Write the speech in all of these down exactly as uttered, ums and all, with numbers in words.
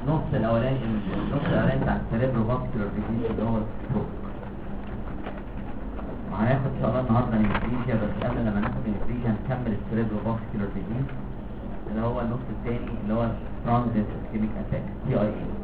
النص الاولاني النص الاولاني بتاع السيريبرو فاسكولار ديزيز اللي هو الستروك. وهناخد ان شاء الله النهارده انستيزيا، بس قبل لما ناخد انستيزيا هنكمل السيريبرو فاسكولار ديزيز اللي هو النص الثاني اللي هو ترانزيت اسكيميك اتاك تي اي اي.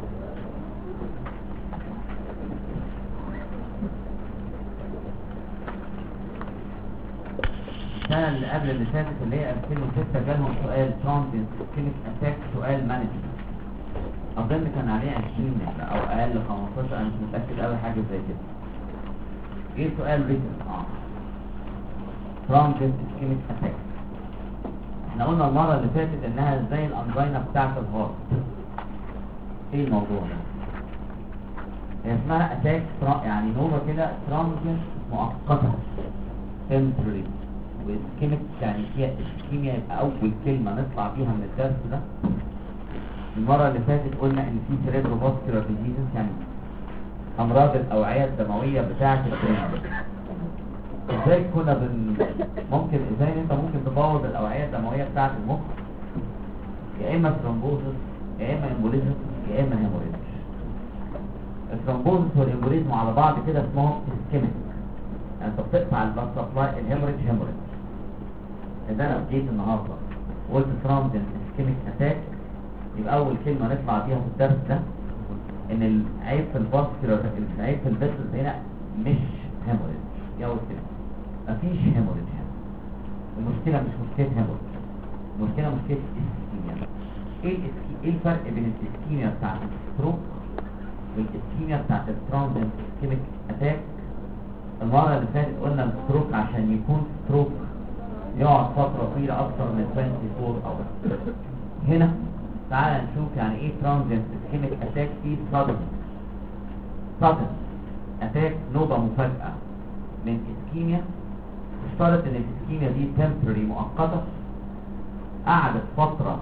السنة اللي قبل اللي فاتت اللي هي ألفين وستة جالهم سؤال ترانزيت اسكيميك اتاك سؤال مانجمنت، اظن كان عليه عشرين او اقل خمستاشر، انا مش متاكد قوي حاجه زي كده. ايه سؤال ريتن اه ترانزيت اسكيميك اتاك. احنا قلنا المره اللي فاتت انها زي الانجينا بتاعه الهارت. ايه الموضوع ده؟ هي اسمها اتاك يعني نوبه كده ترانزيت مؤقته تمبرري، واسكيميك يعني فيها اسكيميا، يبقى اول كلمه نطلع بيها من الدرس ده. المرة اللي فاتت قلنا ان في سيريبرو فاسكولار ديزيز يعني امراض الاوعية الدموية بتاعة البرين. ازاي كنا بن ممكن ازاي انت ممكن تبوظ الاوعية الدموية بتاعة المخ؟ يا اما ثرومبوزس يا اما امبوليزم يا اما هيموريدج. الثرومبوزس والامبوليزم على بعض كده اسمهم اسكيميك، يعني انت بتقطع البلاد سبلاي. الهيموريدج هيموريدج. اذا انا جيت النهارده وقلت ترانزيت اسكيميك اتاك، يبقى اول كلمه نطلع بيها في الدرس ده ان العيب في الفاسكولار العيب في الفيسلز هنا مش هيموريدج. دي اول كلمه، مفيش هيموريدج هنا. المشكله مش مشكله هيموريدج، المشكله مشكله اسكيميا. ايه الاسكي... ايه الفرق بين الاسكيميا بتاعت الستروك والاسكيميا بتاعت الترانزيت اسكيميك اتاك؟ المره اللي فاتت قلنا الستروك عشان يكون ستروك يقعد فتره طويله اكتر من أربعة وعشرين اور. هنا تعال نشوف يعني ايه ترانزيت اسكيميك اتاك. في صدم صدم اتاك، نوبة مفاجئة من اسكيميا. اشترط ان الاسكيميا دي تمبرري مؤقتة، قعدت فترة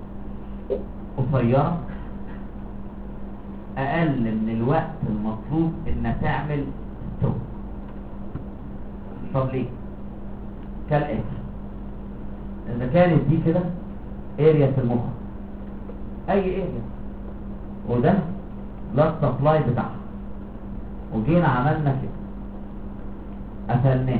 قصيرة اقل من الوقت المطلوب انها تعمل ستروك. طب ليه؟ كالاتي: اذا كانت دي كده اريا في المخ، اي اريا، وده بلاد سبلاي بتاعها، وجينا عملنا كده قفلناه،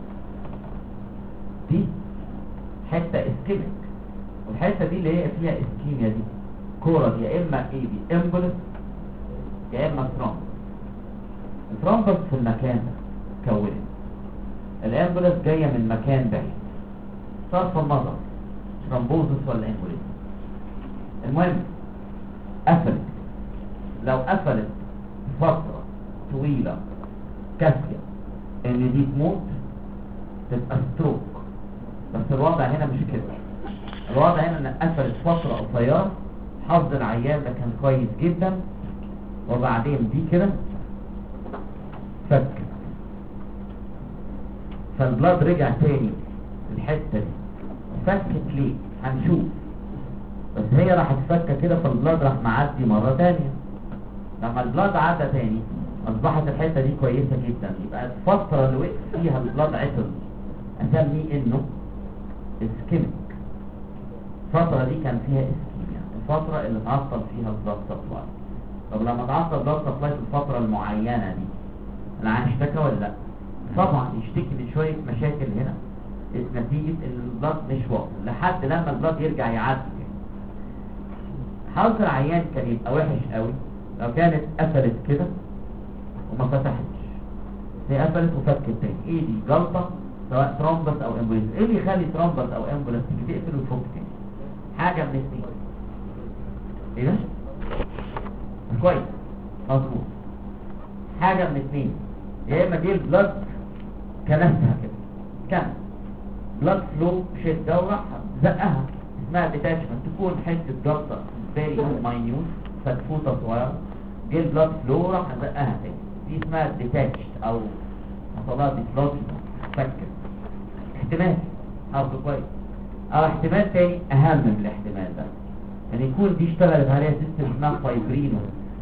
دي حته اسكيميك، والحته دي اللي هي فيها اسكيميا دي كوره، يا اما ايه دي امبولس يا اما ثرومبس. الثرومبس في المكان ده كونت، الامبولس جايه من مكان بعيد، صرف النظر ثرومبوزس ولا امبوليس. المهم قفلت. لو قفلت فترة طويلة كافية ان دي تموت تبقى ستروك، بس الوضع هنا مش كده. الوضع هنا ان قفلت فترة قصيرة، حظ العيان ده كان كويس جدا، وبعدين دي كده فكت، فالبلاد رجع تاني الحتة دي. فكت ليه؟ هنشوف. بس هي راح تفكك كده، فالبلاد راح معدي مرة تانية. لما البلاد عدى تاني اصبحت الحتة دي كويسة جدا، يبقى الفترة اللي وقف فيها البلاد عطل اسميه انه اسكيميك. الفترة دي كان فيها اسكيميا، الفترة اللي تعطل فيها البلاد سبلاي. طب لما تعطل البلاد سبلاي في الفترة المعينة دي، العيان اشتكى ولا لا؟ طبعا يشتكي من شوية مشاكل هنا نتيجة ان البلاد مش واصل لحد لما البلاد يرجع يعدي. حظ العيان كان يبقى وحش قوي لو كانت قفلت كده وما فتحتش. هي قفلت وفكت تاني، ايه دي؟ جلطة سواء ترومبس او امبوليس. ايه اللي يخلي ترومبس او امبوليس تيجي تقفل وتفك تاني؟ حاجة من الاثنين. ايه ده؟ كويس مظبوط. حاجة من الاثنين، يا اما دي البلاد كنسها كده، كان بلاد فلو شد دورة زقها، اسمها ديتاشمنت. تكون حتة جلطة فيري ماينيوت، فتفوتة صغيرة، دي البلاد فلو راح زقها تاني، دي اسمها ديتاشت او حصلها ديسلوجن، فكت. احتمال حافظه كويس. او احتمال تاني اهم من الاحتمال ده، ان يعني يكون دي اشتغلت عليها سيستم اسمها فايبرينو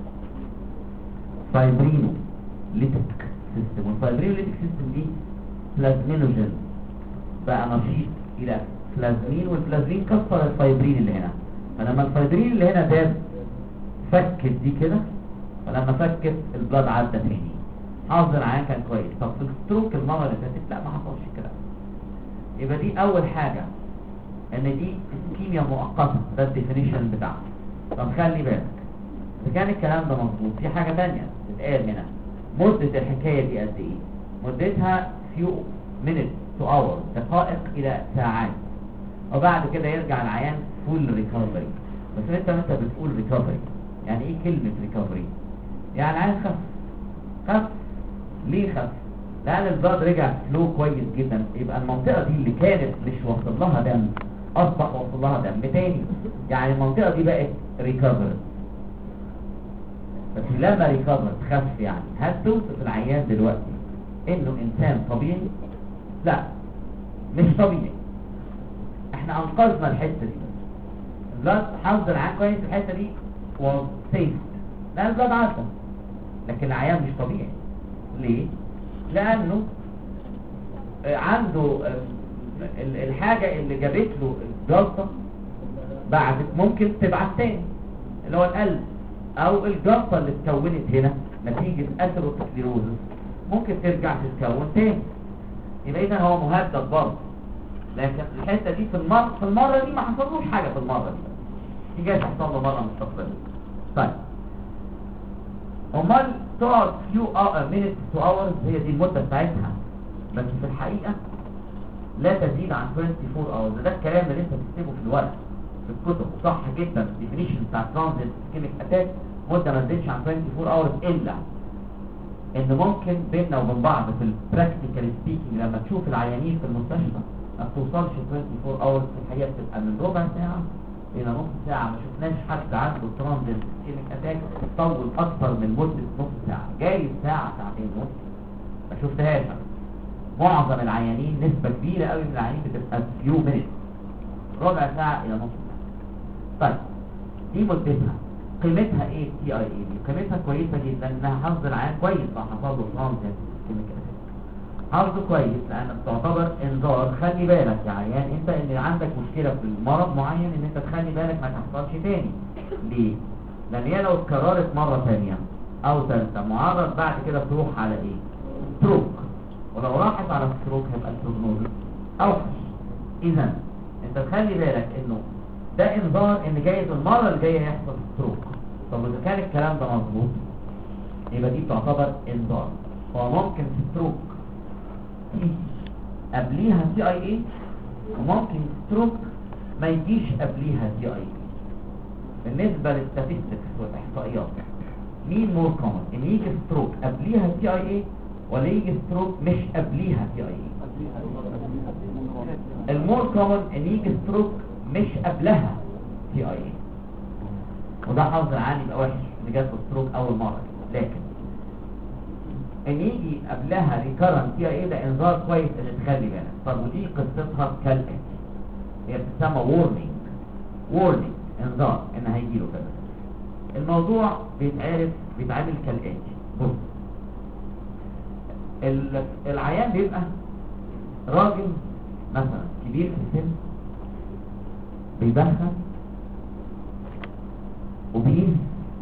فايبرينو ليتك سيستم. والفايبرينو ليتك سيستم دي بلازمينوجين بقى نشيط الى بلازمين، والبلازمين كسر الفايبرين اللي هنا. فلما الفايبرين اللي هنا داب فكت دي كده، فلما فكت البلاد عدى تاني. حظ العيان كان كويس. طب في الستروك المره اللي فاتت لا، ما حصلش كده. يبقى دي اول حاجه، ان دي اسكيميا مؤقته، ده الديفينيشن بتاعها. طب خلي بالك اذا كان الكلام ده مظبوط، في حاجه ثانيه تتقال هنا. مده الحكايه دي قد ايه؟ مدتها few minutes to hours، دقائق الى ساعات، وبعد كده يرجع العيان فول ريكفري. بس انت انت بتقول ريكفري، يعني ايه كلمه ريكفري؟ يعني العيان خف. خف ليه خف؟ لان البلاد رجع فلو كويس جدا، يبقى المنطقه دي اللي كانت مش واصل لها دم اصبح واصل لها دم تاني، يعني المنطقه دي بقت ريكفر. بس لما ريكفر خف، يعني هل توصف العيان دلوقتي انه انسان طبيعي؟ لا، مش طبيعي. احنا انقذنا الحته دي، البلاد حافظ العيان كويس في الحته دي وسيف، لان البلاد عدى، لكن العيان مش طبيعي. ليه؟ لانه عنده الحاجه اللي جابت له الجلطه بعد ممكن تبعت تاني، اللي هو القلب، او الجلطه اللي اتكونت هنا نتيجه اثيروسكليروزس ممكن ترجع تتكون تاني. يبقى اذا هو مهدد برضه، لكن الحته دي في المره في المره دي ما حصلوش حاجه. في المره دي دي جايه تحصل له مره مستقبليه. طيب امال تقعد فيو مينيت تو اورز، هي دي المده بتاعتها، بس في الحقيقه لا تزيد عن أربعة وعشرين اورز. ده الكلام اللي انت بتكتبه في الورق في الكتب، صح جدا. الديفينيشن بتاع ترانزيت اسكيميك اتاك مده ما تزيدش عن أربعة وعشرين اورز، الا ان ممكن بيننا وبين بعض في البراكتيكال سبيكينج لما تشوف العيانين في المستشفى ما بتوصلش أربعة وعشرين اورز، في الحقيقه بتبقى من ربع ساعه الى نص ساعه. ما شفناش حد عنده ترانزيت اسكيميك اتاك تطول اكتر من مده نص ساعه، جاي ساعه ساعتين ونص ما شفتهاش. معظم العيانين نسبه كبيره قوي من العيانين بتبقى فيو مينيت، ربع ساعه الى نص ساعه. طيب دي مدتها، قيمتها ايه؟ تي اي اي دي قيمتها كويسه جدا، لانها حفظ العيان كويس لو حصل له ترانزيت اسكيميك اتاك. حفظه كويس لان بتعتبر انذار. خلي بالك يا عيان انت ان عندك مشكله في المرض معين، ان انت تخلي بالك ما تحصلش تاني. ليه؟ لان هي لو اتكررت مره ثانيه او ثالثه معرض بعد كده تروح على ايه؟ ستروك، ولو راحت على ستروك هيبقى البروجنوز اوحش. اذا انت تخلي بالك انه ده انذار ان جايز المره اللي جايه يحصل ستروك. طب اذا كان الكلام ده مظبوط يبقى دي تعتبر انذار. هو ممكن ستروك تيجي قبليها سي اي اي، وممكن ستروك ما يجيش قبليها سي اي اي. بالنسبه للستاتستكس والاحصائيات، مين مور كومن؟ ان يجي ستروك قبليها سي اي اي ولا يجي ستروك مش قبليها سي اي اي؟ المور كومن ان يجي ستروك مش قبلها سي اي اي، وده حظ العام يبقى وحش اللي جات له ستروك اول مره. لكن ان يجي قبلها ريكارنت سي اي اي ده انذار كويس اللي تخلي بالك. طب ودي قصتها كالاتي، هي بتسمى وورنينج. وورنينج انذار ان هيجي له كذا. الموضوع بيتعرف بيتعامل كالاتي. بص، العيان بيبقى راجل مثلا كبير في السن، بيدخن وبيز،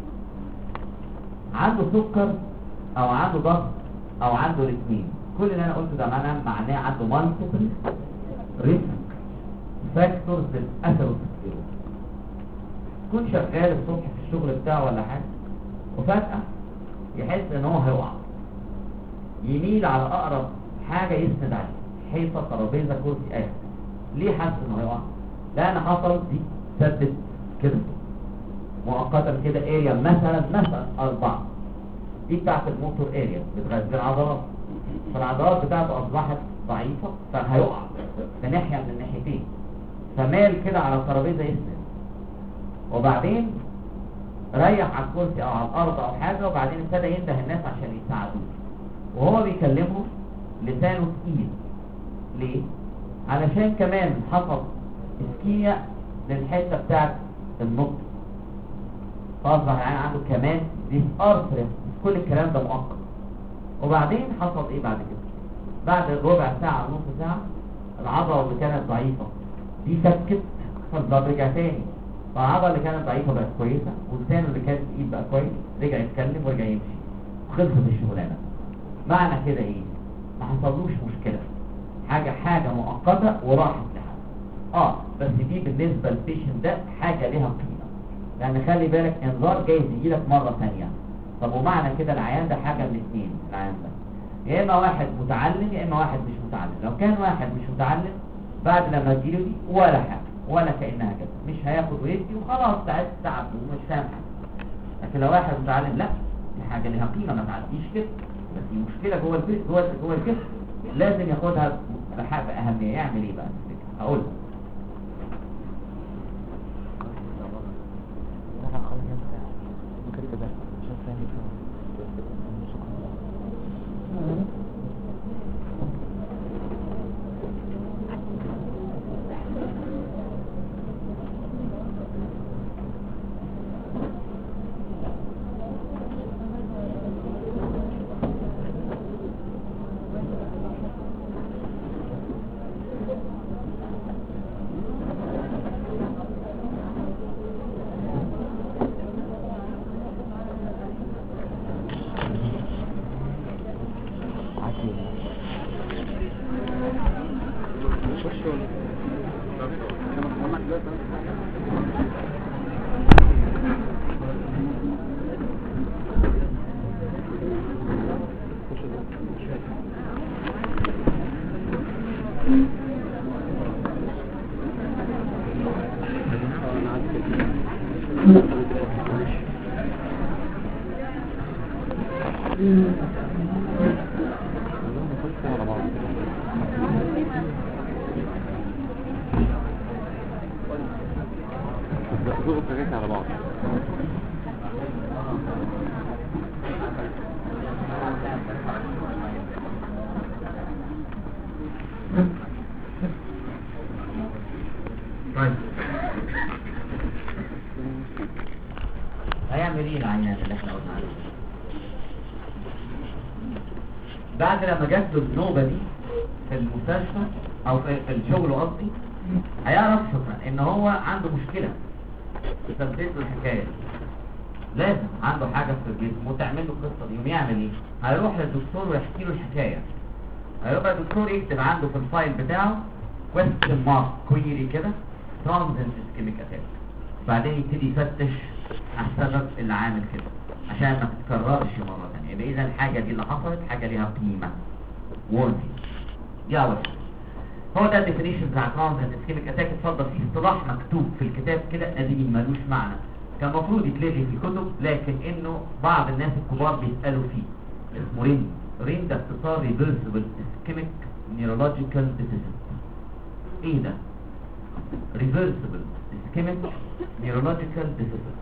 عنده سكر او عنده ضغط او عنده الاثنين. كل اللي انا قلته ده معناه معناه عنده مالتيبل ريسك فاكتورز للاثيروسكليروز. يكون شغال الصبح في الشغل بتاعه ولا حاجه، وفجاه يحس ان هو هيقع، يميل على اقرب حاجه يسند عليها، حيطه، ترابيزه، كرسي، اي. ليه حاسس انه هيقع؟ لان حصل دي سدت كده مؤقتا كده اريا مثلا مثلا اربعه، دي بتاعت الموتور اريا بتغذي العضلات، فالعضلات بتاعته اصبحت ضعيفه فهيقع من ناحيه من الناحيتين، فمال كده على الترابيزه يسند، وبعدين ريح على الكرسي او على الارض او حاجه، وبعدين ابتدى ينده الناس عشان يساعدوه، وهو بيكلمه لسانه تقيل. ليه؟ علشان كمان حصل اسكيميا للحته بتاعت النطق، فاصبح يعني عنده كمان ديس ارثريس. كل الكلام ده مؤقت. وبعدين حصل ايه بعد كده؟ بعد ربع ساعه نص ساعه العضله اللي كانت ضعيفه دي سكت، فالبلاد رجع تاني، فالعضله اللي كانت ضعيفه بقت كويسه، والثاني اللي كان تقيل بقى كويس، رجع يتكلم ورجع يمشي وخلصت الشغلانه. معنى كده ايه؟ ما حصلوش مشكله، حاجه حاجه مؤقته وراحت لحد. اه بس دي بالنسبه للبيشنت ده حاجه ليها قيمه، لان خلي بالك انذار جايز يجي لك مره ثانيه. طب ومعنى كده العيان ده حاجه من اثنين، العيان ده يا اما واحد متعلم يا اما واحد مش متعلم. لو كان واحد مش متعلم بعد لما تجيله دي ولا حاجه ولا كانها كده، مش هياخد ويدي وخلاص تعبت تعب ومش فاهم حاجه. لكن لو واحد متعلم لا، دي حاجه ليها قيمه ما تعديش كده، بس دي مشكله جوه البيت جوه جوه الجسم لازم ياخدها بحاجه اهميه. يعمل ايه بقى؟ هقول على بعض. طيب هيعمل ايه العيان اللي احنا قلنا عليه بعد لما جات له النوبه دي في المستشفى او في في الشغل قصدي؟ هيعرف شكرا ان هو عنده مشكله تثبت له الحكايه، لازم عنده حاجه في الجسم وتعمل له القصه دي. يوم يعمل ايه؟ هيروح للدكتور ويحكي له الحكايه. هيبقى الدكتور يكتب عنده في الفايل بتاعه question mark query كده transient ischemic attack، بعدين يبتدي يفتش على السبب اللي عامل كده عشان ما تتكررش مره ثانيه. يبقى اذا الحاجه دي اللي حصلت حاجه ليها قيمه warning. دي اول حاجه. هو ده الديفينيشن بتاع transient ischemic attack. اتفضل في اصطلاح مكتوب في الكتاب كده قديم ملوش معنى، كان المفروض يتلغي في الكتب، لكن انه بعض الناس الكبار بيسالوا فيه. اسمه رين. رين ده اختصار reversible ischemic neurological deficit. ايه ده؟ reversible ischemic neurological deficit.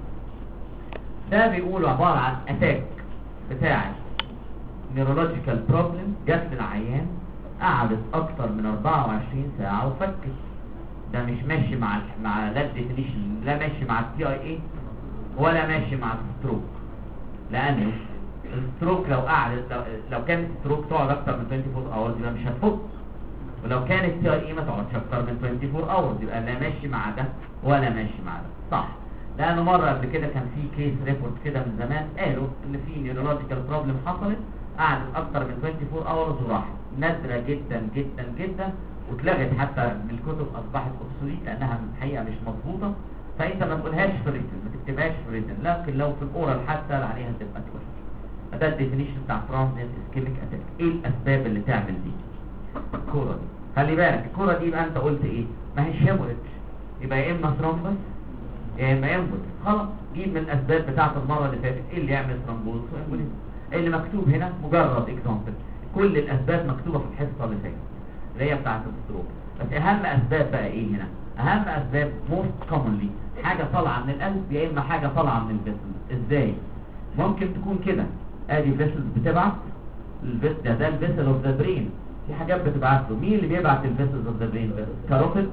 ده بيقولوا عبارة عن اتاك بتاع neurological problem جات للعيان قعدت اكتر من أربعة وعشرين ساعة وفكت. ده مش ماشي مع ال مع لا definition، لا ماشي مع التي اي اي ولا ماشي مع الستروك، لانه الستروك لو قعدت لو, لو كانت الستروك تقعد اكتر من أربعة وعشرين hours يبقى مش هتفك، ولو كانت تي اي اي ما تقعدش اكتر من أربعة وعشرين hours يبقى لا ماشي مع ده ولا ماشي مع ده. صح، لانه مره قبل كده كان في كيس ريبورت كده من زمان قالوا ان في نيورولوجيكال بروبلم حصلت قعدت اكتر من أربعة وعشرين hours وراحت. نادره جدا جدا جدا واتلغت حتى من الكتب، اصبحت obsolete لانها الحقيقه مش مظبوطه. فانت ما تقولهاش في الريتن، ما تكتبهاش في الريتن، لكن لو في الاورال حتى عليها تبقى تقولها. ده الديفينيشن بتاع ترانزيت اسكيميك اتاك. ايه الاسباب اللي تعمل دي؟ الكوره دي خلي بالك، الكوره دي يبقى انت قلت ايه؟ ما هي هيموريدج، يبقى يا اما ثرومبس يا اما امبوليزم. خلاص جيب من الاسباب بتاعه المره اللي فاتت ايه اللي يعمل ثرومبوز وامبوليزم. اللي مكتوب هنا مجرد اكزامبل، كل الاسباب مكتوبه في الحصه اللي فاتت اللي هي بتاعه الستروك. بس اهم اسباب بقى ايه هنا؟ اهم اسباب موست كومنلي حاجه طالعه من القلب يا اما حاجه طالعه من الفيسل. ازاي؟ ممكن تكون كده، ادي فيسل بتبعت الفيسل ده, ده الفيسل اوف ذا برين، في حاجات بتبعت له. مين اللي بيبعت الفيسلز اوف ذا برين؟ كاروتيد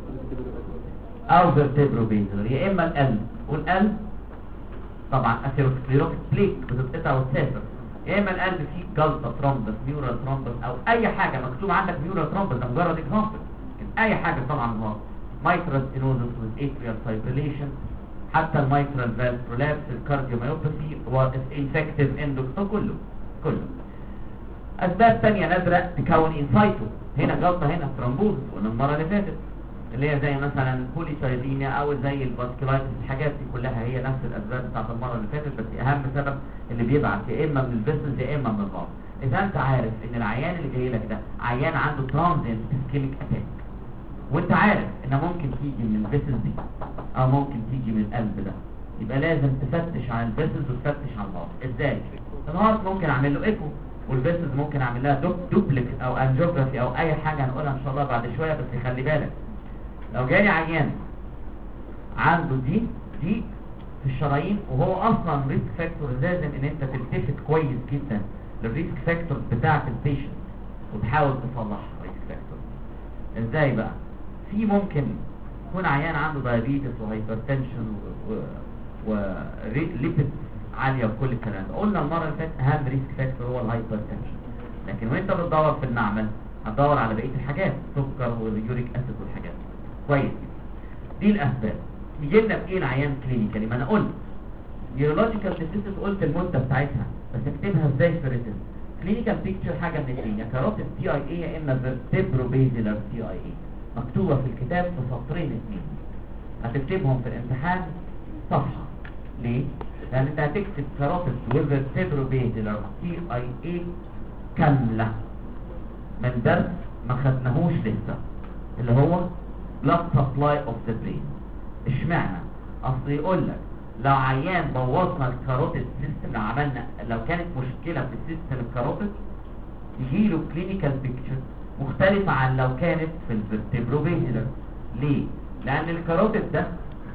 او فيرتيبرو بيزل، يا اما القلب، والقلب طبعا اثيروسكليروتيك بليك بتتقطع وتسافر، يا اما القلب فيه جلطه ثرومبس ميورال ثرومبس او اي حاجه مكتوب عندك ميورال ثرومبس، ده مجرد اكزامبل، اي حاجه طبعا هو mitral stenosis with atrial fibrillation، حتى الميترال فالف prolapse، الكارديوميوباثي والانفكتيف اندوكس، كله كله. اسباب تانية نادرة تكون انسايتو، هنا جلطة، هنا ترومبوز، قلنا المرة اللي فاتت، اللي هي زي مثلا البوليسايديميا او زي الفاسكولايتس، الحاجات دي كلها هي نفس الاسباب بتاعت المرة اللي فاتت، بس اهم سبب اللي بيبعت يا اما من الفيسلز يا اما من الغاز. اذا انت عارف ان العيان اللي جاي لك ده عيان عنده ترانزينت اسكيميك اتاك، وانت عارف انها ممكن تيجي من الفيسلز دي او ممكن تيجي من القلب ده، يبقى لازم تفتش عن الفيسلز وتفتش عن الهارت. ازاي؟ الهارت ممكن اعمل له ايكو، والفيسلز ممكن اعمل لها دوب دوبلكس او انجيوجرافي او اي حاجه هنقولها ان شاء الله بعد شويه. بس خلي بالك لو جالي عيان عنده دي دي في الشرايين وهو اصلا ريسك فاكتور، لازم ان انت تلتفت كويس جدا للريسك فاكتور بتاعه البيشنت وتحاول تصلح الريسك فاكتور. ازاي بقى؟ في ممكن يكون عيان عنده دايابيتس وهايبرتنشن وليبيد عاليه وكل الكلام ده. قلنا المره اللي فاتت اهم ريسك فاكتور هو الهايبرتنشن، لكن وانت بتدور في المعمل هتدور على بقيه الحاجات، سكر واليوريك اسيد والحاجات دي. كويس، دي الاسباب. يجي لنا بايه العيان كلينيكالي؟ ما انا قلت نيورولوجيكال ديسيز، قلت المده بتاعتها، بس اكتبها ازاي في ريتن. كلينيكال بيكتشر حاجه من الاثنين، يا كاروتيد تي اي اي يا اما فيرتبرو بيزيلر تي اي اي، مكتوبه في الكتاب في سطرين اثنين، هتكتبهم في الامتحان صفحه. ليه؟ لان انت هتكتب كاروتيد وفيرتبرو بيزيلر تي اي اي كامله من درس ما خدناهوش لسه، اللي هو blood supply of the brain. اشمعنى؟ اصل يقول لك لو عيان بوظنا الكاروتيد سيستم، لو عملنا لو كانت مشكله في السيستم الكاروتيد يجي له كلينيكال بيكتشر مختلفه عن لو كانت في الفيرتبرو بيزيلر. ليه؟ لان الكاروتيد ده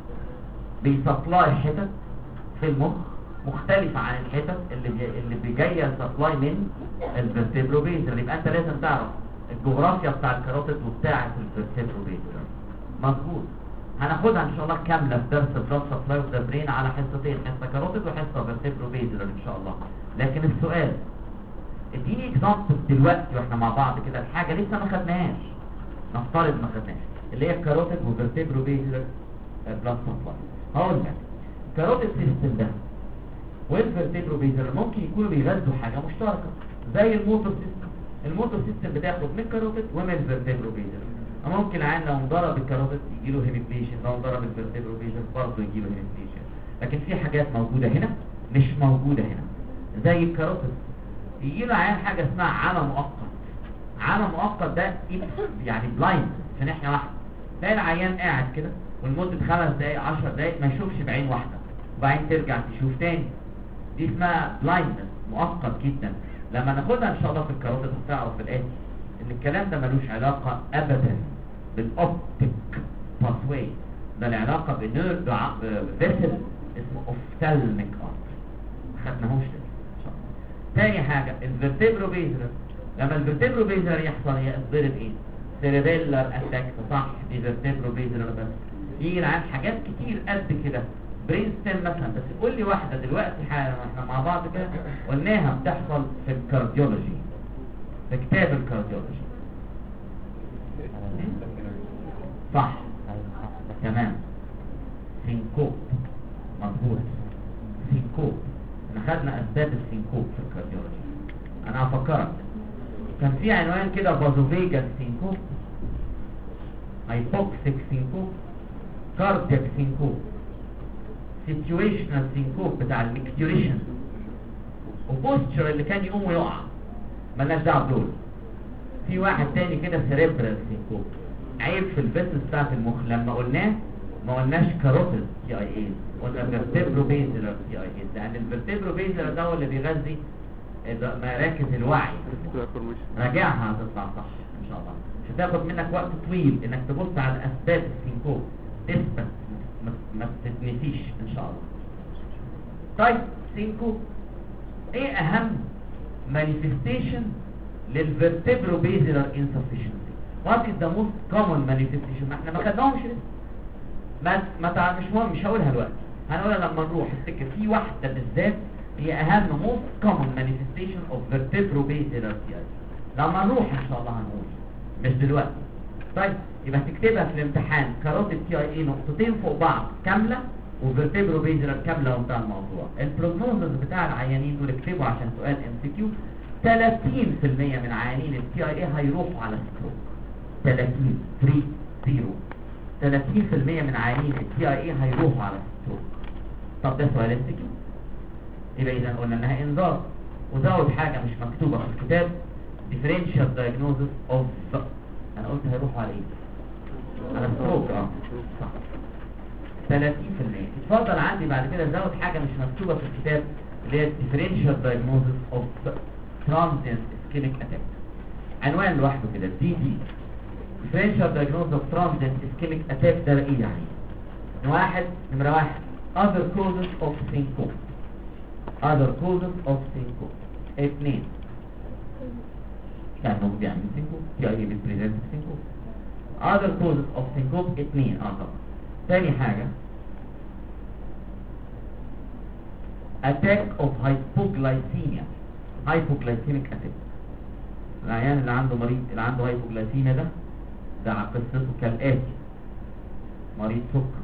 بيسبلاي حتت في المخ مختلفه عن الحتت اللي بي... اللي بيجي سبلاي من الفيرتبرو بيزيلر. يبقى انت لازم تعرف الجغرافيا بتاع الكاروتيد وبتاعه الفيرتبرو بيزيلر. مظبوط، هناخدها ان شاء الله كامله في درس بلاد سبلاي اوف ذا برين على حصتين، حصه كاروتيد وحصه فيرتبرو بيزيلر ان شاء الله. لكن السؤال اديني اكزامبل دلوقتي واحنا مع بعض كده الحاجه لسه ما خدناهاش، نفترض ما خدناهاش، اللي هي الكاروتيد وفيرتبرو بيزيلر بلاد سبلاي. هقول لك الكاروتيد سيستم ده والفيرتبرو بيزيلر ممكن يكونوا بيغذوا حاجه مشتركه زي الموتور سيستم. الموتور سيستم بتاخد من الكاروتيد ومن الفيرتبرو بيزيلر. ممكن عين لو انضرب الكاروتيد يجي له هيميبليشن، لو انضرب الفيرتبرو بيزيلر برضه يجي له هيميبليشن. لكن في حاجات موجوده هنا مش موجوده هنا، زي الكاروتيد يجي له عين حاجه اسمها عمى مؤقت. عمى مؤقت ده يعني بلايند في ناحيه واحده، تلاقي العيان قاعد كده ولمده خمس دقائق عشر دقائق ما يشوفش بعين واحده، وبعدين ترجع تشوف تاني. دي اسمها بلايندنس مؤقت جدا. لما ناخدها ان شاء الله في الكاروتيد هتعرف الاتي ان الكلام ده ملوش علاقه ابدا بالاوبتيك باثواي، ده العلاقه بنيرف فيسل اسمه اوفتالميك ارتري، ما خدناهوش لسه ان شاء الله. تاني حاجه الفيرتبرو بيزيلر، لما الفيرتبرو بيزيلر يحصل يضرب ايه؟ سيريبيلر اتاك، صح؟ دي فيرتبرو بيزيلر بس. يجي عن حاجات كتير قد كده برين ستيم مثلا، بس قول لي واحده دلوقتي حالا احنا مع بعض كده قلناها بتحصل في الكارديولوجي، في كتاب الكارديولوجي، صح؟ تمام، سينكوب، مظبوط، سينكوب. احنا خدنا اسباب السينكوب في الكارديولوجي. انا هفكرك كان في عنوان كده بازوفيجال سينكوب، هايبوكسيك سينكوب، كاردياك سينكوب، سيتويشنال سينكوب بتاع الميكتوريشن، وبوستشر اللي كان يقوم ويقع، مالناش دعوه بدول. في واحد تاني كده سيريبرال سينكوب، عيب في الفيسس بتاعت المخ. لما قلناه ما قلناش كاروتيد تي اي اي، قلنا فيرتبرو بيزيلر تي اي اي، لان الفيرتبرو بيزيلر ده هو اللي بيغذي مراكز الوعي. راجعها هتطلع صح ان شاء الله، مش هتاخد منك وقت طويل انك تبص على اسباب السينكوب، تثبت ما تتنسيش ان شاء الله. طيب سينكوب ايه اهم مانيفستيشن للفيرتبرو بيزيلر انسفشنسي؟ وات از ذا موست كومن مانيفستيشن؟ ما احنا ما خدناهمش لسه، ما ما تعرفش، مش مهم، مش هقولها دلوقتي، هنقولها لما نروح. افتكر في واحده بالذات هي اهم موست كومن مانيفستيشن اوف فيرتبرو بيزيلر تي اي، لما نروح ان شاء الله هنقول، مش دلوقتي. طيب يبقى تكتبها في الامتحان كاروتيد تي اي اي نقطتين فوق بعض كامله وفيرتيبرو بيزلر كامله وانتهى الموضوع. البروجنوزز بتاع العيانين دول اكتبوا عشان سؤال ام سي كيو. ثلاثين في المية من عيانين التي اي اي هيروحوا على ستروك. ثلاثين ثلاثة صفر ثلاثين في المية من عيانين التي اي اي هيروحوا على ستروك. طب ده سؤال ام سي كيو. يبقى اذا قلنا انها انذار. وزود حاجه مش مكتوبه في الكتاب differential diagnosis of انا قلت هيروحوا على ايه؟ على ستروك. اه صح ثلاثين في المية. اتفضل عندي بعد كده زود حاجه مش مكتوبه في الكتاب اللي هي differential diagnosis of transient ischemic attack. عنوان لوحده كده دي دي differential diagnosis of transient ischemic attack. ده ايه يعني؟ واحد نمره واحد other causes of syncope other causes of syncope. اثنين كان ممكن يعمل syncope يعني بيبريزنت syncope. other causes of syncope اثنين اه طبعا. تاني حاجة attack of hypoglycemia hypoglycemic attack. العيان اللي عنده مريض اللي عنده hypoglycemia ده ده قصته كالآتي. مريض سكر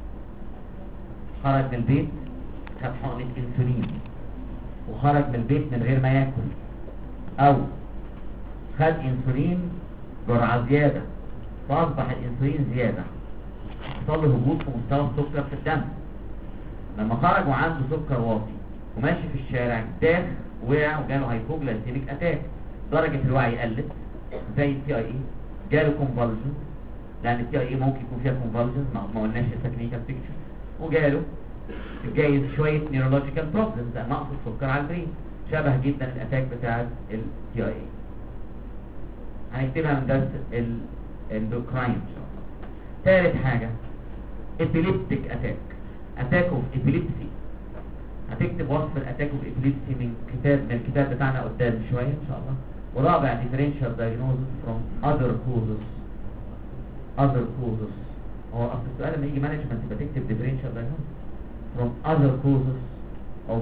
خرج من البيت خد حقنة انسولين وخرج من البيت من غير ما ياكل، او خد انسولين جرعة زيادة فاصبح الانسولين زيادة، حصل له هبوط في مستوى السكر في الدم. لما خرج وعنده سكر واطي وماشي في الشارع داخ وقع وجاله هايبوجلايسيميك اتاك، درجة الوعي قلت زي التي اي اي، جاله كونفالجن لان التي اي اي ممكن يكون فيها كونفالجن ما قلناش التكنيكال بيكتشر، وجاله جايز شوية نيورولوجيكال بروبلمز نقص السكر على البرين شبه جدا الاتاك بتاع التي اي اي. هنكتبها من درس الاندوكراين ان شاء الله. ثالث حاجة epileptic attack attack of epilepsy. هتكتب وصف الاتاك اوف epilepsy من كتاب من الكتاب بتاعنا قدام شوية ان شاء الله. ورابع differential diagnosis from other causes other causes. هو اصل السؤال لما يجي مانجمنت يبقى تكتب differential diagnosis from other causes of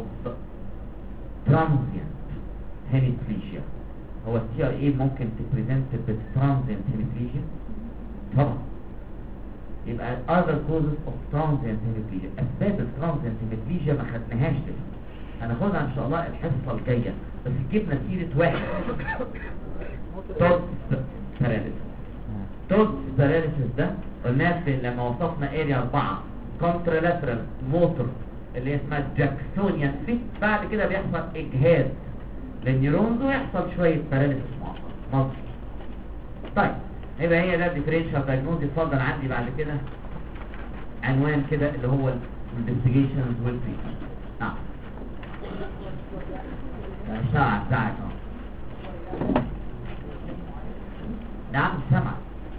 transient hemiplegia. هو التي ار اي ممكن تبريزنت بالترانزينت hemiplegia طبعا. يبقى other causes of transient hemiplegia. اسباب الترانزينت hemiplegia ما خدناهاش لسه، هناخدها ان شاء الله الحصه الجايه، بس جبنا سيره واحد توتس باراليسيس. توتس باراليسيس ده قلنا في لما وصفنا اريا أربعة كونترالاترال موتور اللي اسمها جاكسونيان فيت. بعد كده بيحصل اجهاد للنيورونز ويحصل شويه باراليسيس مصر. طيب يبقى هي ده الديفرنشال دايجنوز. اتفضل عندي بعد كده عنوان كده اللي هو الانفستيجيشنز والتريتمنت. نعم ساعة ساعة اه نعم سمع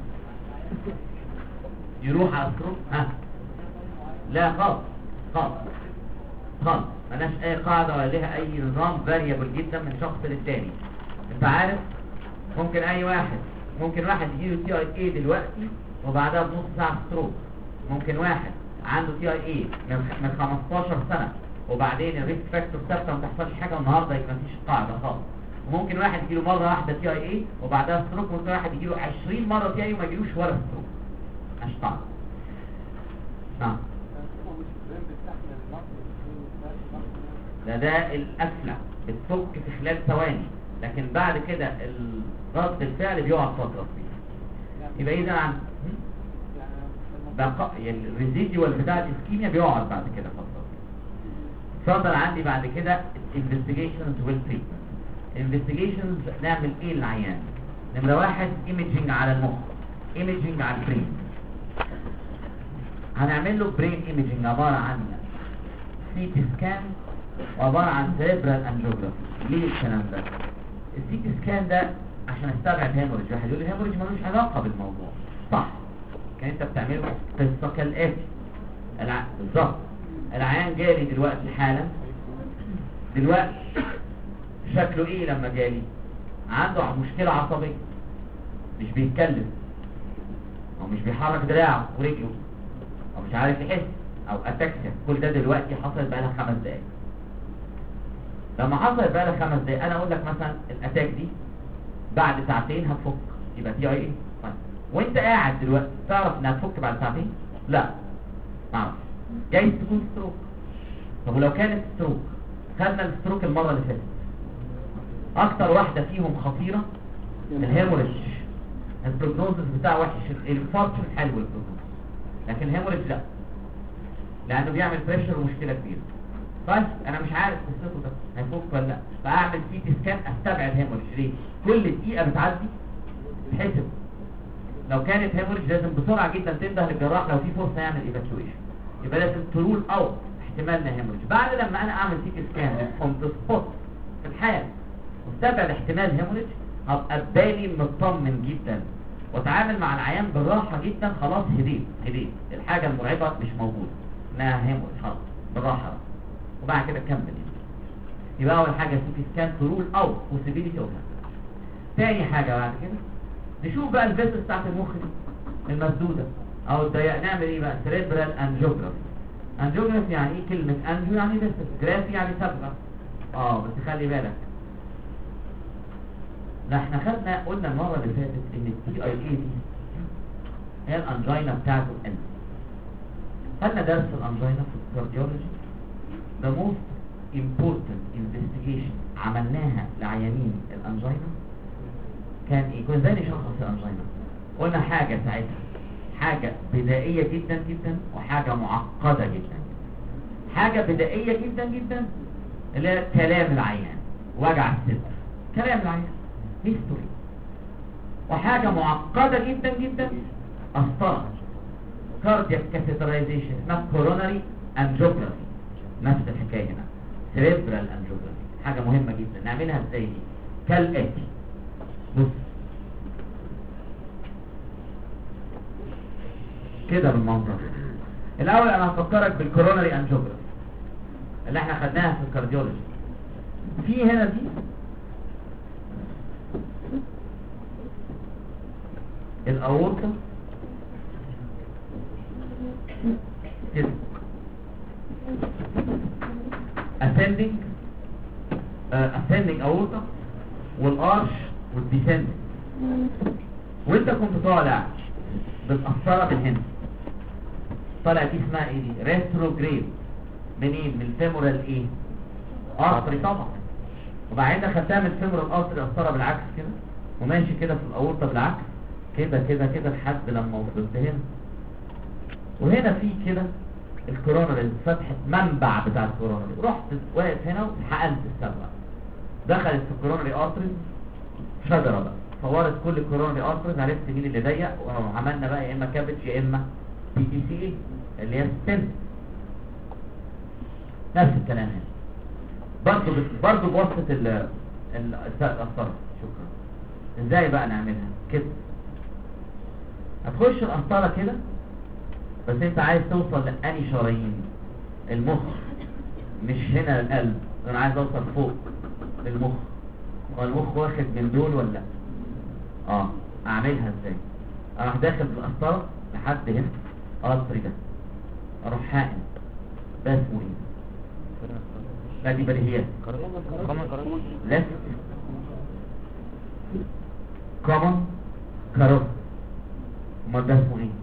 يروح على السروق. ها لا خالص خالص خالص ملهاش اي قاعدة ولا لها اي نظام، فاريبل جدا من شخص للتاني. انت عارف ممكن اي واحد ممكن واحد يجيله تي اي اي دلوقتي وبعدها بنص ساعة ستروك. ممكن واحد عنده تي اي اي من خمستاشر سنة وبعدين الريسك فاكتور ثابته وما تحصلش حاجه والنهارده يبقى مفيش قاعده خالص. وممكن واحد يجيله مره واحده تي اي اي وبعدها ستروك، ممكن واحد يجيله عشرين مره تي اي وما يجيلوش ولا ستروك. مش قاعده. نعم ده ده القفله بتفك في خلال ثواني، لكن بعد كده رد الفعل بيقعد فتره طويله. يبقى اذا عن بقى يعني الريزيديوال بتاع الاسكيميا بيقعد بعد كده فتره. اتفضل عندي بعد كده investigations والتريتمنت. investigations نعمل ايه للعيان؟ نمرة واحد imaging على المخ، imaging على البرين. هنعمل له برين imaging عبارة عن سي تي سكان وعبارة عن cerebral angiography. ليه الكلام ده؟ السي تي سكان ده عشان استبعد هيموريج. واحد يقول لي هيموريج ملوش علاقة بالموضوع. صح، كان انت بتعمله قصة كالآتي الع... بالظبط. العيان جالي دلوقتي حالا، دلوقتي شكله ايه لما جالي؟ عنده مشكلة عصبية، مش بيتكلم او مش بيحرك دراعه ورجله او مش عارف يحس او اتاكسيا. كل ده دلوقتي حصل بقالها خمس دقايق. لما حصل بقالها خمس دقايق انا اقول لك مثلا الاتاك دي بعد ساعتين هتفك، يبقى تي اي ايه. طيب وانت قاعد دلوقتي تعرف انها تفك بعد ساعتين؟ لا ما اعرفش، جايز تكون ستروك. طب ولو كانت ستروك، خدنا الستروك المره اللي فاتت، اكتر واحده فيهم خطيره الهيموريج. البروجنوزس بتاعه وحش، الانفاركشن حلو البروجنوزس، لكن الهيموريج لا، لانه بيعمل بريشر ومشكله كبيره. طيب انا مش عارف قصته ده هيفك ولا لا، فاعمل سي تي سكان استبعد هيموريج. ليه؟ كل دقيقه بتعدي تحسب. لو كانت هيموريج لازم بسرعه جدا تنده للجراح لو في فرصه يعمل ايفاكيويشن، يبقى لازم ترول اوت احتمالنا هيموريج. بعد لما انا اعمل سي تي سكان اون ذا سبوت في الحال واستبعد احتمال هيموريج، هبقى بالي مطمن جدا واتعامل مع العيان بالراحه جدا. خلاص هديت هديت الحاجه المرعبه مش موجوده، انها هيموريج، خلاص بالراحه. وبعد كده كمل. يبقى اول حاجه سي تي سكان ترول اوت بوسيبيليتي اوف. تاني حاجه بعد كده نشوف بقى الفيسس بتاعت المخ دي المسدوده او الضيق، نعمل ايه بقى؟ سيريبرال انجيوجرافي. انجيوجرافي يعني ايه؟ كلمه انجيو يعني فيسس، جرافي يعني صبغه. اه بس خلي بالك، لا احنا خدنا قلنا المره اللي فاتت ان التي اي اي دي هي الانجينا بتاعت القلب. خدنا درس الانجينا في الكارديولوجي. the most important investigation عملناها لعيانين الانجينا كان ايه؟ كنا ازاي نشخص الانجينا؟ قلنا حاجه ساعتها حاجه بدائيه جدا جدا وحاجه معقده جدا. حاجه بدائيه جدا جدا اللي هي كلام العيان، وجع الصدر، كلام العيان، هيستوري. وحاجه معقده جدا جدا قسطره، كاردياك كاثيترايزيشن، اسمها كوروناري انجيوجرافي. نفس الحكايه هنا سيريبرال انجيوجرافي. حاجه مهمه جدا نعملها ازاي دي؟ كالاتي. بص كده بالمنظر. الاول انا هفكرك بالكوروناري انجيوجرافي اللي احنا خدناها في الكارديولوجي. في هنا دي الاورطه كده ascending uh, ascending aorta والارش والديسندنج. وانت كنت طالع بالقسطره من هنا، طالع دي اسمها ايه؟ دي ريتروجريد. منين؟ من الفيمورال ايه؟ ارتري طبعا. وبعدين خدتها من الفيمورال ارتري قسطره بالعكس كده، وماشي كده في الاورطه بالعكس كده كده كده لحد لما وصلت هنا. وهنا في كده الكوروناري، فتحة منبع بتاع الكوروناري. رحت واقف هنا وحقنت السبعة، دخلت في الكوروناري ارتري شجرة بقى، فورت كل الكوروناري ارتري، عرفت مين اللي ضيق، وعملنا بقى يا اما كابتش يا اما بي تي سي اي اللي هي ستنت. نفس الكلام هنا برضه برضه بواسطة ال القسطرة. شكرا. ازاي بقى نعملها كده؟ هتخش القسطرة كده، بس انت عايز توصل لأني شرايين المخ، مش هنا القلب. انا عايز اوصل فوق للمخ. هو المخ واخد من دول ولا لا؟ اه اعملها ازاي؟ اروح داخل بالقسطره لحد هنا قصري ده، اروح حاقن. ده اسمه ايه؟ لا دي بديهيات. ليفت كومن كاروت. امال ده اسمه ايه؟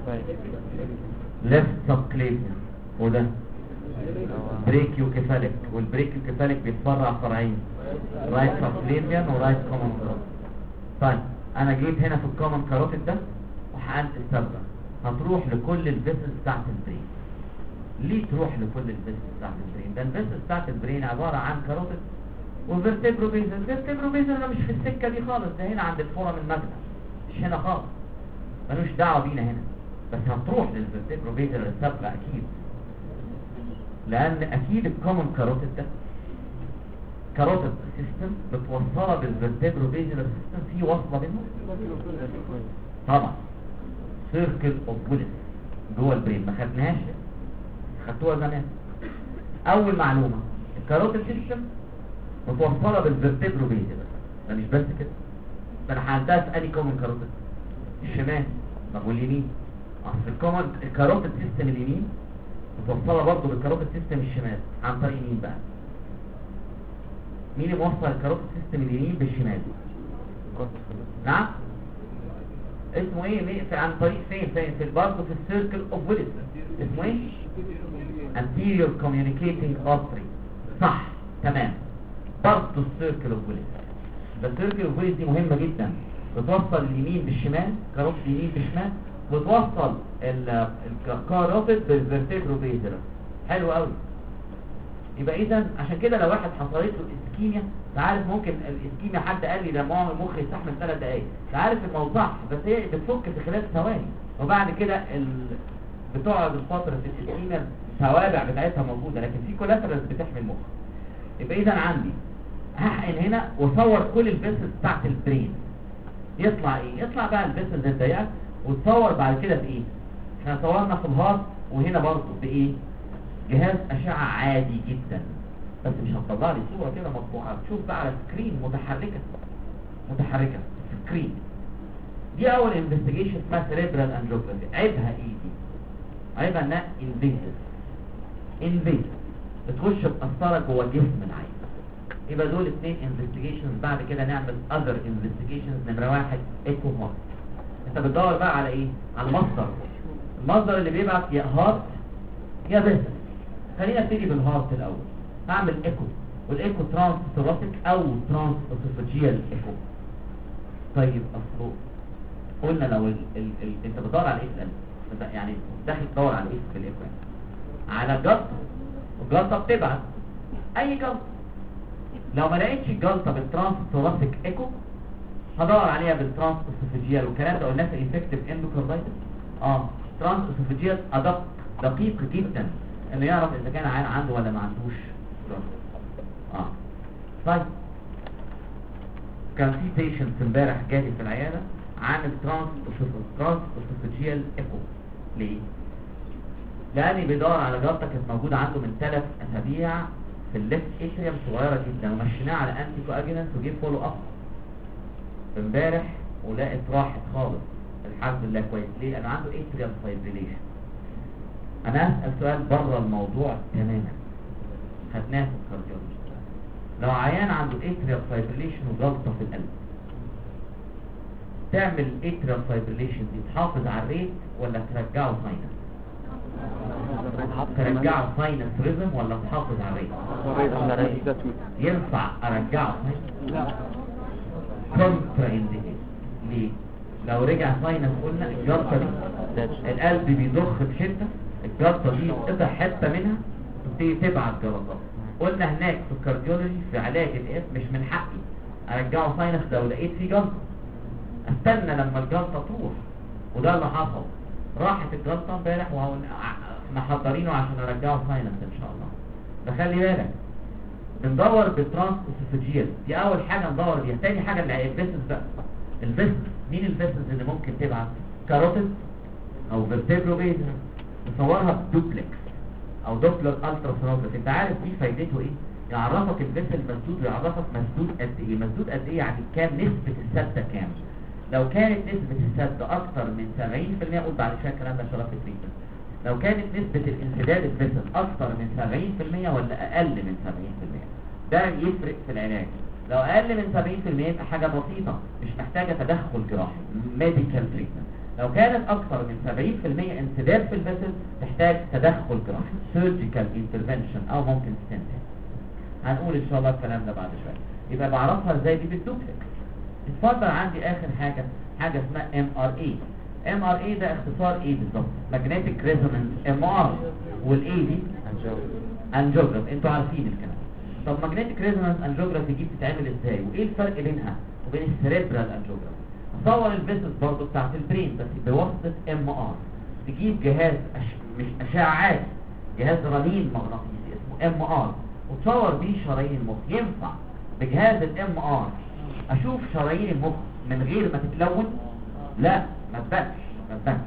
ليفت سبكليفيا. وده بريكيو كيفاليك، والبريكيو كيفاليك بيتفرع فرعين، رايت سبكليفيان ورايت كومن كاروت. طيب انا جيت هنا في الكومن كاروتيد ده وحقنت الصبغه، هتروح لكل الفيسلز بتاعت البرين. ليه تروح لكل الفيسلز بتاعت البرين؟ ده الفيسلز بتاعت البرين عباره عن كاروتيد وفيرتبرو بيزل. الفيرتبرو بيزل ده مش في السكه دي خالص، ده هنا عند الفورم الماجنا، مش هنا خالص، ملوش دعوه بينا هنا. بس هتروح للفيرتبرو بيزل الصبغه اكيد، لان اكيد الكومن كاروتيد ده كاروتيد سيستم متوصله بالفيرتبرو بيزل سيستم، في وصله بينهم طبعا، سيركل اوف ويلس جوه البرين. ما خدناهاش، خدتوها زمان. اول معلومه، الكاروتيد سيستم متوصله بالفيرتبرو بيزل. ده مش بس كده، ده انا حالتها في اني كومن كاروتيد الشمال. طب واليمين؟ اصل الكومن الكاروتيد سيستم اليمين متوصله برضه بالكاروتيد سيستم الشمال عن طريق مين بقى؟ مين اللي موصل الكاروتيد سيستم اليمين بالشمال؟ نعم؟ اسمه ايه مي- في عن طريق فين فين في برضه في السيركل اوف ويلز. اسمه ايه؟ anterior communicating artery. صح تمام، برضه السيركل اوف ويلز. السيركل اوف ويلز دي مهمه جدا، بتوصل اليمين بالشمال، كاروتيد اليمين بالشمال، وتوصل الكاروتيد بالفيرتيبرو بيزر. حلو قوي. يبقى اذا عشان كده لو واحد حصلت له اسكيميا، عارف ممكن الاسكيميا حد قال لي ده معظم المخ يستحمل ثلاث دقائق، عارف الموضوع صح، بس هي بتفك في خلال ثواني، وبعد كده ال... بتقعد الفتره الاسكيميا التوابع بتاعتها موجوده، لكن في كولاترالز بتحمي المخ. يبقى اذا عندي هحقن هنا واصور كل الفيسلز بتاعت البرين، يطلع ايه؟ يطلع بقى الفيسلز الضيقه، وتصور بعد كده بايه؟ احنا صورنا في الهارت وهنا برضه بايه؟ جهاز اشعه عادي جدا، بس مش هتطلع لي صوره كده مطبوعه، تشوف بقى على سكرين متحركه متحركه سكرين. دي اول انفستيجيشن اسمها سيريبرال انجيوجرافي. عيبها ايه دي؟ عيبها انها انفيزيف انفيزيف بتخش بقسطره جوه جسم العين. يبقى دول اثنين انفستيجيشنز. بعد كده نعمل اذر انفستيجيشنز. نمره واحد ايكو هارت. انت بتدور بقى على ايه؟ على المصدر، المصدر اللي بيبعت يا هارت يا بس. خلينا نبتدي بالهارت الاول. هعمل ايكو، والايكو ترانس ثوراسيك او ترانس اسوفاجيال ايكو. طيب اصله قلنا لو ال ال ال انت بتدور على ايه في القلب، يعني داخل تدور على ايه في الايكو؟ يعني على جلطه، الجلطه بتبعت اي جلطه. لو ما لقيتش الجلطه بالترانس ثوراسيك ايكو هدور عليها بالترانس اسوفاجيال، والكلام ده قلناه في انفكتيف اندوكاردايتس. اه ترانس اسوفاجيال ادق دقيق جدا انه يعرف اذا كان عيان عنده ولا ما عندوش جلطه. اه طيب كان في بيشنت امبارح جالي في العياده عامل ترانس ترانس اسوفاجيال ايكو. ليه؟ لاني بيدور على جلطه كانت موجوده عنده من ثلاث اسابيع في الليفت اتريوم صغيره جدا، ومشيناه على انتي كواجولانت وجيب فولو اب امبارح ولقيت راحت خالص الحمد لله كويس. ليه؟ لانه عنده اتريوم فايبريليشن. انا اسال سؤال بره الموضوع تماما، خدناه في الكارديولوجي. لو عيان عنده اتريوم فايبريليشن وجلطه في القلب، تعمل اتريوم فايبريليشن دي تحافظ على الريت ولا ترجعه ساينس؟ ترجعه ساينس ريزم ولا تحافظ على الريت؟ ينفع ارجعه ساينس؟ كونترا انديكيشن. ليه؟ لو رجع ساينس قلنا الجلطه دي القلب بيضخ بشده، الجلطه دي بتقطع حته منها تبتدي تبعت جلطات. قلنا هناك في الكارديولوجي في علاج الاف مش من حقي ارجعه ساينس لو لقيت فيه جلطه، استنى لما الجلطه تروح، وده اللي حصل. راحت الجلطه امبارح ومحضرينه عشان ارجعه ساينس ان شاء الله. فخلي بالك بندور بالترانس اسوفاجيال، دي اول حاجه ندور بيها. تاني حاجه اللي الفيسز بقى، الفيسز مين الفيسز اللي ممكن تبعت؟ كاروتيد او فيرتيبرو بيزر. نصورها بدوبلكس او دوبلر الترا سونوجرافي. انت عارف دي فايدته ايه؟ يعرفك الفيسل مسدود، ويعرفك مسدود قد ايه. مسدود قد ايه يعني كام نسبه السده كام. لو كانت نسبه السد اكتر من سبعين في المية، قول بعد شويه الكلام ده شرف التريتمنت. لو كانت نسبه الانسداد الفيسل اكتر من سبعين في المية ولا اقل من سبعين في المية، ده يفرق في العلاج. لو اقل من سبعين في المية يبقى حاجه بسيطه مش محتاجه تدخل جراحي، ميديكال تريتمنت. لو كانت اكثر من سبعين في المية انسداد في الفيسل تحتاج تدخل جراحي، سيرجيكال انترفنشن او ممكن ستنت. هنقول ان شاء الله الكلام ده بعد شويه. يبقى بعرفها ازاي دي بالدوبلكس. اتفضل عندي اخر حاجه حاجه اسمها ام ار اي. ام ار اي ده اختصار ايه بالظبط؟ ماجنتيك ريزونانس ام ار، والاي دي انجيوجرافي. انتوا عارفين الكلام. طب ماجنتيك ريزونانس انجيوجرافي دي بتتعمل ازاي؟ وايه الفرق بينها وبين السيريبرال انجيوجرافي؟ صور الفيسز برضه بتاعت البرين بس بواسطه ام ار. تجيب جهاز أش... مش اشعاعات، جهاز رنين مغناطيسي اسمه ام ار، وتصور بيه شرايين المخ. ينفع بجهاز الام ار اشوف شرايين المخ من غير ما تتلون؟ لا، ما تبانش ما تبانش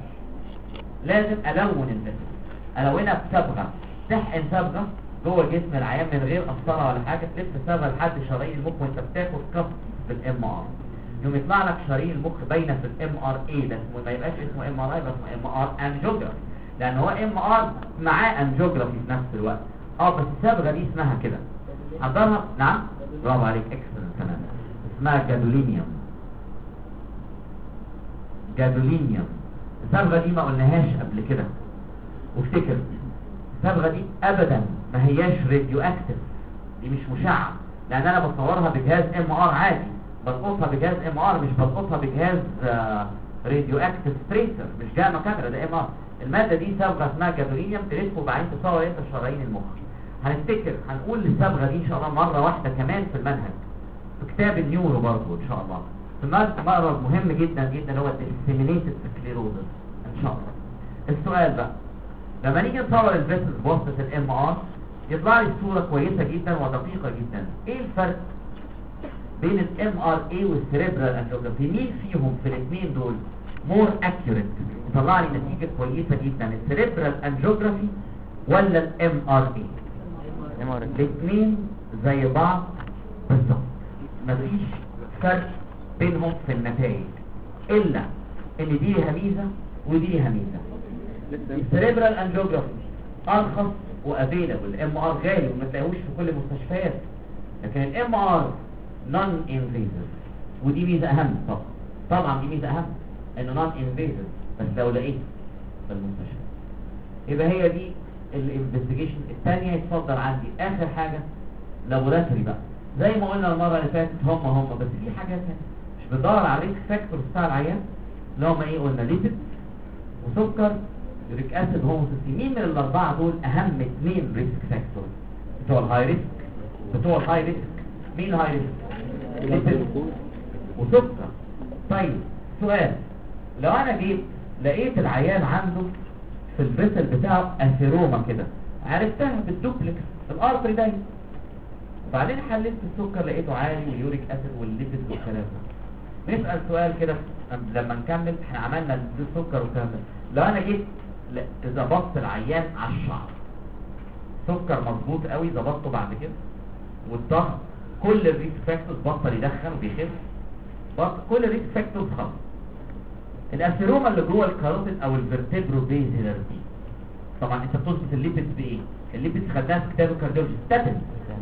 لازم الون الفيسز. الونها بصبغه، تحقن صبغه جوه جسم العيان من غير قسطره ولا حاجه، تلف صبغه لحد شرايين المخ وانت بتاخد كف بالام ار، يوم يطلع لك شرايين المخ باينه في الام ار اي. ده اسمه ما يبقاش اسمه ام ار اي، يبقى اسمه ام ار انجيوجرافي، لان هو ام ار معاه انجيوجرافي في نفس الوقت. اه بس الصبغه دي اسمها كده، حضرها. نعم برافو عليك، اكسلنت. تمام، اسمها جادولينيوم. جادولينيوم. الصبغه دي ما قلناهاش قبل كده، وافتكر الصبغه دي ابدا ما هياش راديو اكتف، دي مش مشعه، لان انا بصورها بجهاز ام ار عادي، بلقطها بجهاز ام ار، مش بلقطها بجهاز راديو اكتف تريسر، مش جاما كاميرا، ده ام ار. الماده دي صبغه اسمها جادولينيوم، تلف وبعدين تصور انت شرايين المخ. هنفتكر هنقول الصبغه دي ان شاء الله مره واحده كمان في المنهج، في كتاب النيورو برضه ان شاء الله، في مرض مهم جدا جدا هو الديسيمينيتد سكليروزس ان شاء الله. السؤال بقى، لما نيجي نصور الفيسلز بواسطه الام ار يطلع لي الصوره كويسه جدا ودقيقه جدا. ايه الفرق بين الام ار اي والسيريبرال انجيوجرافي؟ مين فيهم في الاثنين دول مور اكيوريت يطلع لي نتيجه كويسه جدا، السيريبرال انجيوجرافي ولا الام ار اي؟ الاثنين زي بعض بالظبط، مفيش فرق بينهم في النتائج، الا ان دي ليها ميزه ودي ليها ميزه. السيريبرال انجيوجرافي ارخص وافيلابل، الام ار غالي وما تلاقيهوش في كل المستشفيات، لكن الام ار نون انفيزيف، ودي ميزه اهم طبعا، طبعا دي ميزه اهم انه نون انفيزيف، بس لو لقيته في المستشفى يبقى هي دي الانفستيجيشن الثانيه. يتفضل عندي اخر حاجه لابوراتوري بقى، زي ما قلنا المره اللي فاتت هم هم بس في حاجات مش بتدور على الريسك فاكتورز بتاع العيان اللي هم ايه؟ قلنا ليبيد وسكر يوريك اسيد هوموسيستين. مين من الاربعه دول اهم اثنين ريسك فاكتورز بتوع الهاي ريسك؟ بتوع الهاي ريسك مين هاي ريسك؟ ليبيد وسكر. طيب سؤال، لو انا جيت لقيت العيان عنده في البريسل بتاعه اثيروما كده، عرفتها بالدوبلكس الارتري ده، وبعدين حللت السكر لقيته عالي واليوريك اسيد والليبيد والكلام ده، نسال سؤال كده لما نكمل، احنا عملنا السكر والكلام ده، لو انا جيت ظبطت العيان على الشعر، سكر مظبوط قوي ظبطته بعد كده، والضغط كل الريسك فاكتورز بطل يدخن وبيخف، بطل كل الريسك فاكتورز خلاص، الاثيروما اللي جوه الكاروتيد او الفيرتبرو بيزيلر دي، طبعا انت بتظبط الليبيدز بايه؟ الليبيدز خدناها في كتاب الكارديولوجي ستاتين.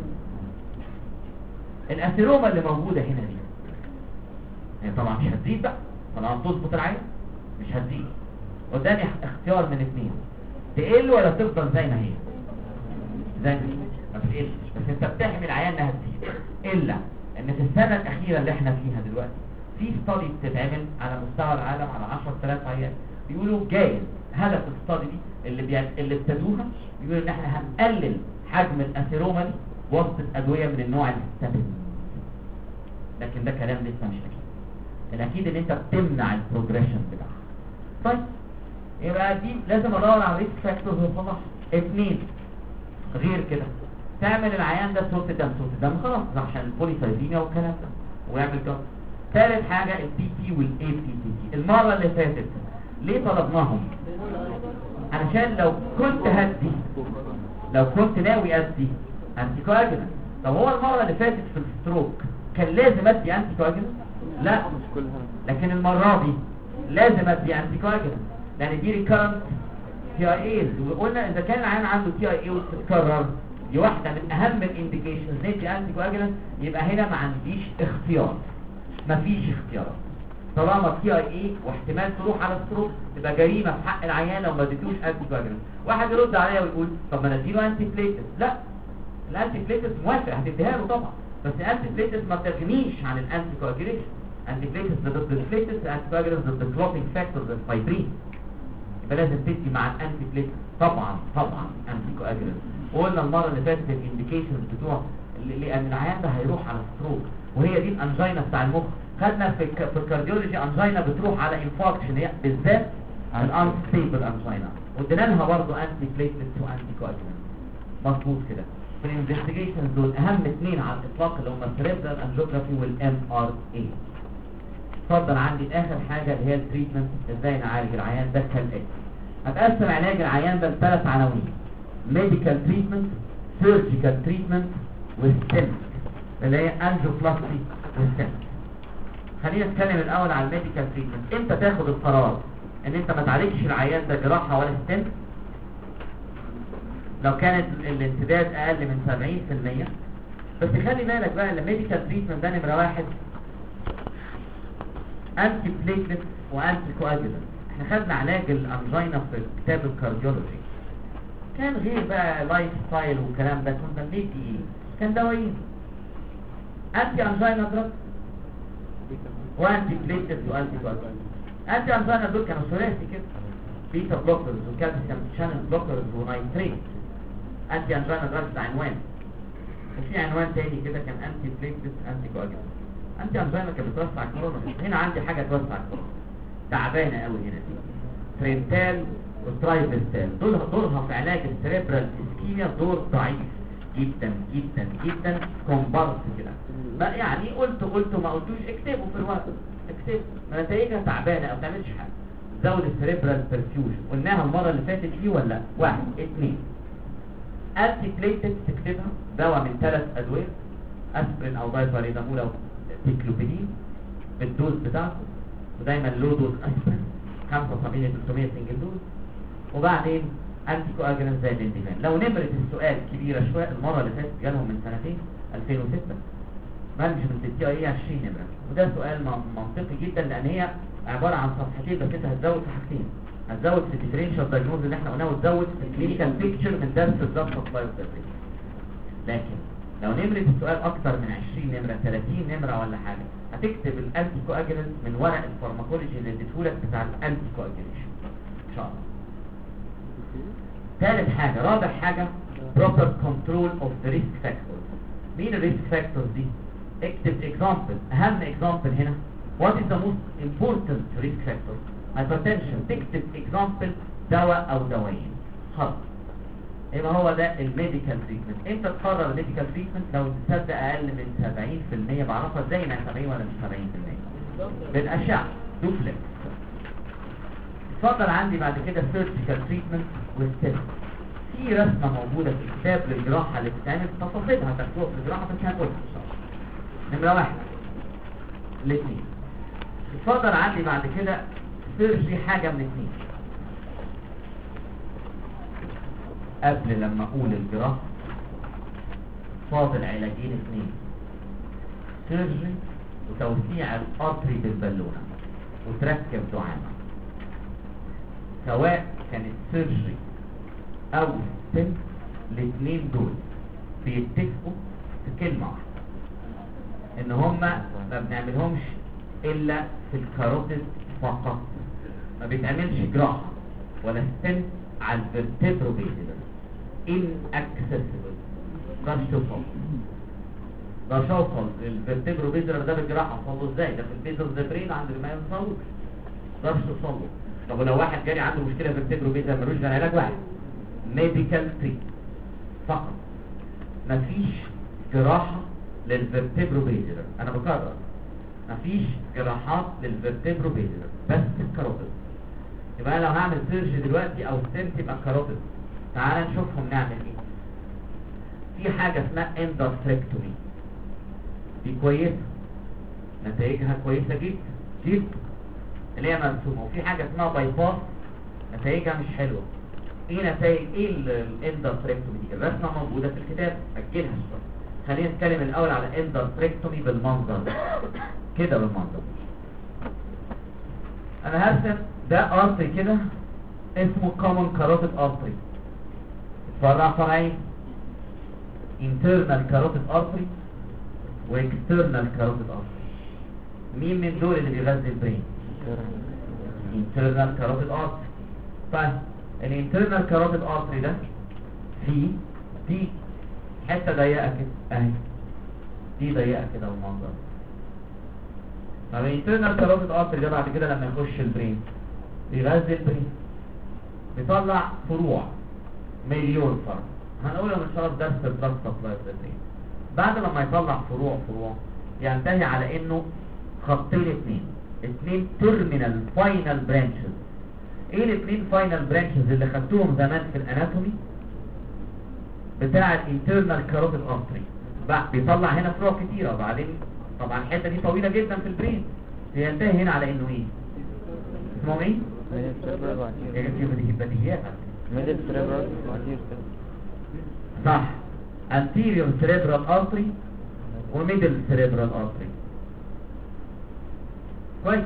الاثيروما اللي موجوده هنا دي يعني طبعا مش هتزيد بقى، طالما بتظبط العين مش هتزيد. قدامي اختيار من اثنين، تقل ولا تفضل زي ما هي؟ زي ما هي ما بتقلش، بس انت بتحمي العيان انها تزيد، الا ان في السنه الاخيره اللي احنا فيها دلوقتي في ستادي بتتعمل على مستوى العالم على عشرة آلاف عيان، بيقولوا جايز هدف الستادي دي اللي بي... اللي ابتدوها بيقولوا ان احنا هنقلل حجم الاثيروما دي بواسطه ادويه من النوع الستاتين، لكن ده كلام لسه مش اكيد. الاكيد ان انت بتمنع البروجريشن بتاعها. طيب يبقى دي لازم ادور على ريسك فاكتورز وصلح. اثنين غير كده، تعمل العيان ده صوت دم، صوت دم خلاص عشان البوليسايزيميا والكلام ده ويعمل كده. ثالث حاجه البي تي والاي بي تي تي. المره اللي فاتت ليه طلبناهم؟ علشان لو كنت هدي لو كنت ناوي ادي انتي كواجولانت. طب هو المره اللي فاتت في الستروك كان لازم ادي انتي كواجولانت؟ لا، لكن المره دي لازم ادي انتي كواجولانت لان دي ريكارنت تي اي ايز، وقلنا اذا كان العيان عنده تي اي اي وتتكرر دي واحده من اهم الانديكيشنز ندي انتي كواجولانت، يبقى هنا ما عنديش اختيار، مفيش اختيارات. طالما تي اي اي واحتمال تروح على ستروك تبقى جريمه في حق العيان لو ما اديتوش انتي كواجولانت. واحد يرد عليا ويقول طب ما نديله انتي بليتس. لا، الانتي بليتس موافق هتديها له طبعا، بس الانتي بليتس ما بتغنيش عن الانتي كواجوليشن. انتي بليتس ضد البليتس، انتي كواجولانت ضد الكلوتينج فاكتورز الفايبرين، يبقى لازم تدي مع الانتي بليتس طبعا طبعا انتي كواجولانت. وقلنا المره اللي فاتت الانديكيشنز بتوع لان العيان ده هيروح على ستروك، وهي دي الانجينا بتاع المخ. خدنا في في الكارديولوجي انجينا بتروح على انفاركشن، هي بالذات الانستيبل انجينا، وادينا لها برضه انتي بليتلتس وانتي كواجولانت. مظبوط كده. في الانفستيجيشنز دول اهم اثنين على الاطلاق اللي هم السيريبرال انجيوجرافي والام ار اي. اتفضل عندي اخر حاجه اللي هي التريتمنت، ازاي نعالج العيان ده كالاتي. هتقسم علاج العيان ده لثلاث عناوين: ميديكال تريتمنت، سيرجيكال تريتمنت، والستنت اللي هي انجيوبلاستي والستنت. خلينا نتكلم الاول على الميديكال تريتمنت. امتى تاخد القرار ان انت ما تعالجش العيان ده جراحه ولا ستنت؟ لو كانت الانسداد اقل من سبعين في المية. بس خلي بالك بقى الميديكال تريتمنت ده نمره واحد انتي بليتلت وانتي كواجولانت. احنا خدنا علاج الانجينا في كتاب الكارديولوجي، كان غير بقى لايف ستايل والكلام ده. كنا بندي ايه؟ كان دوايين، انتي انجينا دراج وانتي بليتلت وانتي كواجولانت. انتي انجينا دول كانوا ثلاثي كده، بيتا بلوكرز وكالسيوم شانل بلوكرز ونايتريت. انتي انجينا دراج ده عنوان، وفي عنوان تاني كده كان انتي بليتلت انتي كواجولانت. انتي انجينا كانت بتوسع الكورونا. هنا عندي حاجه توسع الكورونا تعبانه قوي هنا دي، ترينتال وترايفستال. دول دورها في علاج السريبرال اسكيميا دور ضعيف جدا جدا جدا، كومبارس كده. ما يعني قلت قلت ما قلتوش اكتبوا في الورق، اكتبوا نتائجها تعبانه او ما بتعملش حاجه. زود السريبرال برفيوجن، قلناها المره اللي فاتت دي ولا؟ واحد اثنين انتي بليتلت تكتبها، دواء من ثلاث ادويه، اسبرين او دايفاريدامول او تيكلوبيدين بالدوز بتاعته، ودايما لو دوز اسبرين خمسة وسبعين ثلاثمية سنجل دوز. وبعدين انتي كواجولانت زي الانديفان. لو نمره السؤال كبيره شويه، المره اللي فاتت جالهم من سنتين ألفين وستة مانجمنت التي اي عشرين نمره، وده سؤال منطقي جدا لان هي عباره عن صفحتين بس، انت هتزود في حاجتين، هتزود في الديفرنشال دايجنوز اللي احنا قلناه، وتزود في الكلينيكال بيكتشر من درس الضغط سبلاي اوف. لكن لو نمره السؤال اكتر من عشرين نمره ثلاثين نمره ولا حاجه، هتكتب الانتي كواجولانت من ورق الفارماكولوجي اللي اديتهولك بتاع الانتي كواجوليشن ان شاء الله. ثالث حاجه، رابع حاجه proper control of the risk factors. مين الريسك فاكتورز دي؟ اكتب example، اهم example هنا what is the most important risk factor؟ hypertension، تكتب example دواء او دوايين خلاص. يبقى هو ده الميديكال تريتمنت. انت تقرر الميديكال تريتمنت لو تصدق اقل من سبعين في المية، بعرفها ازاي انها سبعين ولا مش سبعين في المية؟ بالاشعه دوبلكس. اتفضل عندي بعد كده سيرجيكال تريتمنت والستيب. في رسمه موجوده في الكتاب للجراحه اللي بتتعمل، تفاصيلها تكتبها في الجراحه بس هنقولها ان شاء الله. نمره واحد الاثنين. اتفضل عندي بعد كده سيرجي حاجه من اثنين. قبل لما اقول الجراحه فاضل علاجين اثنين، سيرجي وتوسيع القطري بالبالونه وتركب دعامه. سواء كانت سيرجي او ستنت، الاثنين دول بيتفقوا في كلمه واحده، ان هما ما بنعملهمش الا في الكاروتيد فقط، ما بيتعملش جراحه ولا ستنت على الفيرتبرو بيزلر inaccessible. مقدرش توصل، مقدرش اوصل الفيرتبرو بيزلر ده بالجراحه، اوصل له ازاي؟ ده في البيزل زبرين عند ما يوصلوش، مقدرش توصل له. طب ولو واحد جالي عنده مشكله فيرتبرو بيزلر ملوش غير علاج واحد، ميديكال تريت فقط، مفيش جراحه للفيرتبرو بيزلر. انا بكرر، مفيش جراحات للفيرتبرو بيزلر، بس الكاروتيد. يبقى لو هعمل سيرجي دلوقتي او ستنت يبقى الكاروتيد. تعال نشوفهم نعمل ايه. في حاجه اسمها اندوستريكتومي، دي كويسه، نتائجها كويسه جدا جدا اللي هي مرسومه. وفي حاجه اسمها باي باس، نتائجها مش حلوه. ايه نتائج ايه الاندوستريكتومي دي؟ الرسمه موجوده في الكتاب، اجلها شويه. خلينا نتكلم الاول على اندوستريكتومي بالمنظر ده كده، بالمنظر انا هرسم ده ارتري كده اسمه كومن كاروتيد ارتري، فرع فرعين، internal كاروتيد ارتري واكسترنال كاروتيد ارتري. مين من دول اللي بيغذي البرين؟ internal كاروتيد ارتري. طيب الانترنال كاروتيد ارتري ده فيه دي حته ضيقه كده اهي، دي ضيقه كده بالمنظر. طب الانترنال كاروتيد ارتري ده بعد كده لما يخش البرين بيغذي البرين، بيطلع فروع، مليون فرع. هنقولهم ان شاء الله في درس البلاد سبلاي برين. بعد لما يطلع فروع فروع ينتهي على انه خطين اثنين، اثنين تيرمينال فاينل برانشز. ايه الاثنين فاينل برانشز اللي خدتوهم زمان في الاناتومي بتاع الانترنال كاروتيد ارتري؟ بيطلع هنا فروع كتيره، وبعدين طبعا الحته دي طويله جدا في البرين، ينتهي هنا على انه ايه؟ اسمهم ايه؟ بديهيات ميدل سيريبرال صح، anterior cerebral artery وميدل cerebral artery. كويس.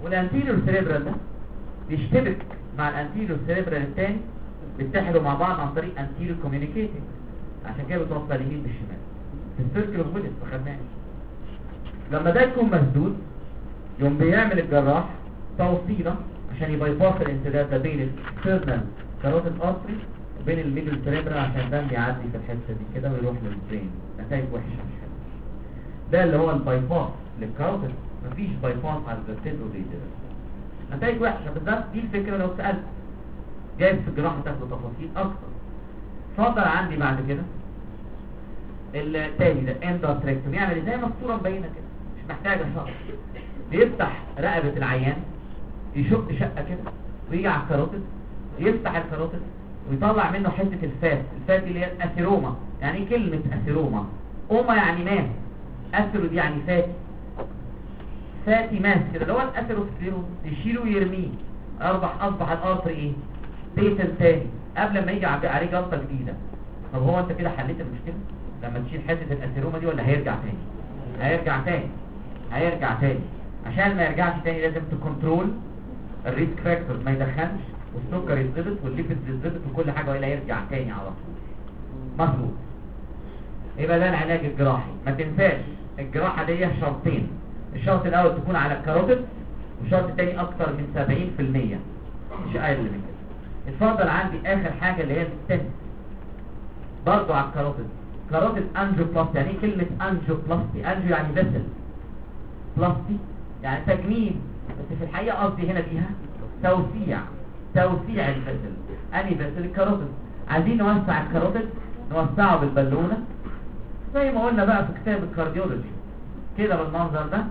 والانتيريور سيريبرال ده بيشتبك مع الانتيريور سيريبرال الثاني، بيتحدوا مع بعض عن طريق انتيريور كوميونيكيتنج، عشان كده بتوصل اليمين بالشمال في السيركل اوف ويلس. ما خدناش. لما ده يكون مسدود يوم بيعمل الجراح توصيله عشان يبايباس الانسداد ده بين الاكسترنال كاروتيد ارتري وبين الميدل سيريبرال، عشان ده بيعدي في الحته دي كده ويروح للبرين. نتائج وحشه مش حلوه. ده اللي هو البايباس للكاروتيد، مفيش بايباس على الفيرتيبرال ريجن. نتائج وحشه. بالذات دي الفكره لو سالت جايز في الجراحه تاخدوا تفاصيل اكتر. اتفضل عندي بعد كده التاني ده اندوتريكتومي، يعني زي ما الصوره مبينه كده، مش محتاجه شرح. بيفتح رقبه العيان، يشق شقه كده ويجي على الكاروتيد، يفتح الكاروتيد ويطلع منه حته الفات. الفات اللي هي الاثيروما. يعني ايه كلمه اثيروما؟ اوما يعني ماس، اثيرو دي يعني فاتي، فاتي ماس كده اللي هو الاثيروسكليروز، يشيله ويرميه. اصبح اصبح الارتري ايه؟ بيتن تاني قبل ما يجي عليه جلطه جديده. طب هو انت كده حليت المشكله لما تشيل حته الاثيروما دي، ولا هيرجع تاني؟ هيرجع تاني هيرجع تاني عشان ما يرجعش تاني لازم تكنترول الريسك فاكتورز، ما يدخنش، والسكر يتظبط والليبيد يتظبط وكل حاجه، والا يرجع تاني على طول. مظبوط. يبقى ده العلاج الجراحي. ما تنساش الجراحه دي شرطين. الشرط الاول تكون على الكاروتيد، والشرط الثاني اكتر من سبعين في المية، مش اقل من كده. اتفضل عندي اخر حاجه اللي هي الستنت، برضه على الكاروتيد. كاروتيد انجيوبلاستي. يعني ايه كلمه انجيوبلاستي؟ انجيو يعني فيسل، بلاستي يعني تجميل، بس في الحقيقه قصدي هنا بيها توسيع، توسيع الفيسل. انهي فيسل؟ الكاروتيد. عايزين نوسع الكاروتيد، نوسعه بالبالونه زي ما قلنا بقى في كتاب الكارديولوجي كده بالمنظر ده.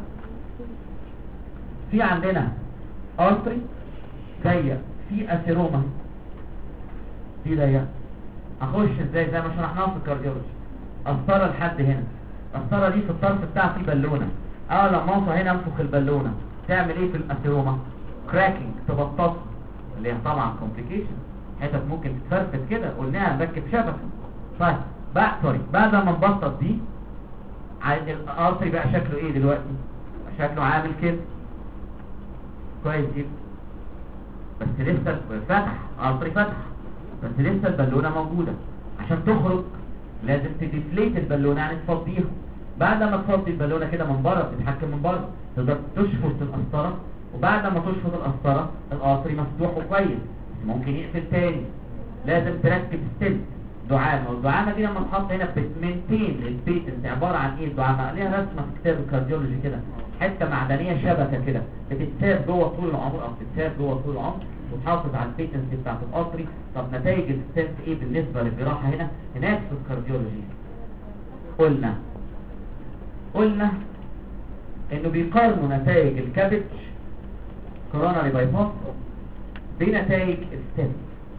في عندنا ارتري جايه في اثيروما دي ضيقه، اخش ازاي زي ما شرحناها في الكارديولوجي؟ قسطره لحد هنا، القسطره دي في الطرف بتاعها في بالونه، اه لما اوصل هنا انفخ البالونه تعمل ايه في الاثيروما؟ كراكنج، تبطط، اللي هي طبعا كومبليكيشن، حتت ممكن تتفرفت كده، قلناها نركب شبكه. طيب بقى سوري بعد ما نبطط دي الارتري بقى شكله ايه دلوقتي؟ شكله عامل كده كويس جدا، بس لسه فتح ارتري فتح، بس لسه البالونه موجوده. عشان تخرج لازم تديفليت البالونه، يعني تفضيها. بعد ما تفضي البالونه كده من بره، بتتحكم من بره، تقدر تشفط القسطره، وبعد ما تشفط القسطره الارتري مفتوح وكويس، ممكن يقفل تاني. لازم تركب ستنت دعامه، والدعامه دي لما تحط هنا بتمنتين البيتنت. عباره عن ايه الدعامه؟ ليها رسمه في كتاب الكارديولوجي كده، حته معدنيه شبكه كده بتتساب جوه طول العمر، او بتتساب جوه طول العمر وتحافظ على البيتنت بتاعت الارتري. طب نتائج الستنت ايه بالنسبه للجراحه هنا؟ هناك في الكارديولوجي قلنا قلنا انه بيقارنوا نتائج الكابج كوروناري بايباس بنتائج الستنت.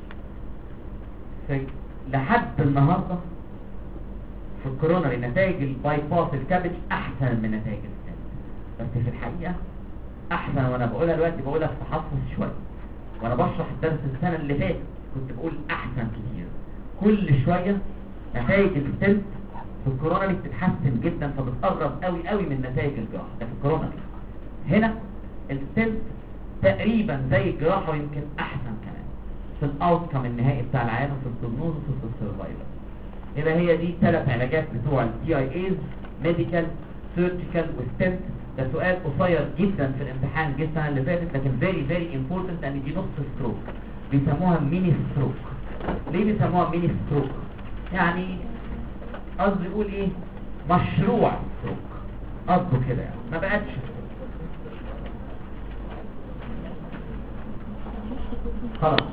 لحد النهارده في الكوروناري نتائج البايباس الكابج احسن من نتائج الستنت، بس في الحقيقه احسن. وانا بقولها دلوقتي بقولها في تحفظ شويه، وانا بشرح الدرس السنه اللي فاتت كنت بقول احسن كتير. كل شويه نتائج الستنت في الكوروناري بتتحسن جدا، فبتقرب قوي قوي من نتائج الجراحه. ده في الكوروناري. هنا الستنت تقريبا زي الجراحه ويمكن احسن كمان في الاوتكم النهائي بتاع العيان، وفي البروجنوز وفي السرفايفل. يبقى هي دي الثلاث علاجات بتوع الدي اي ايز: ميديكال، سيرجيكال، وستنت. ده سؤال قصير جدا في الامتحان جه السنه اللي فاتت، لكن فيري فيري امبورتنت، لان دي نص ستروك. بيسموها ميني ستروك. ليه بيسموها ميني ستروك؟ يعني قصدي يقول ايه؟ مشروع ستروك، قصده كده يعني، ما بقتش ستروك خلاص.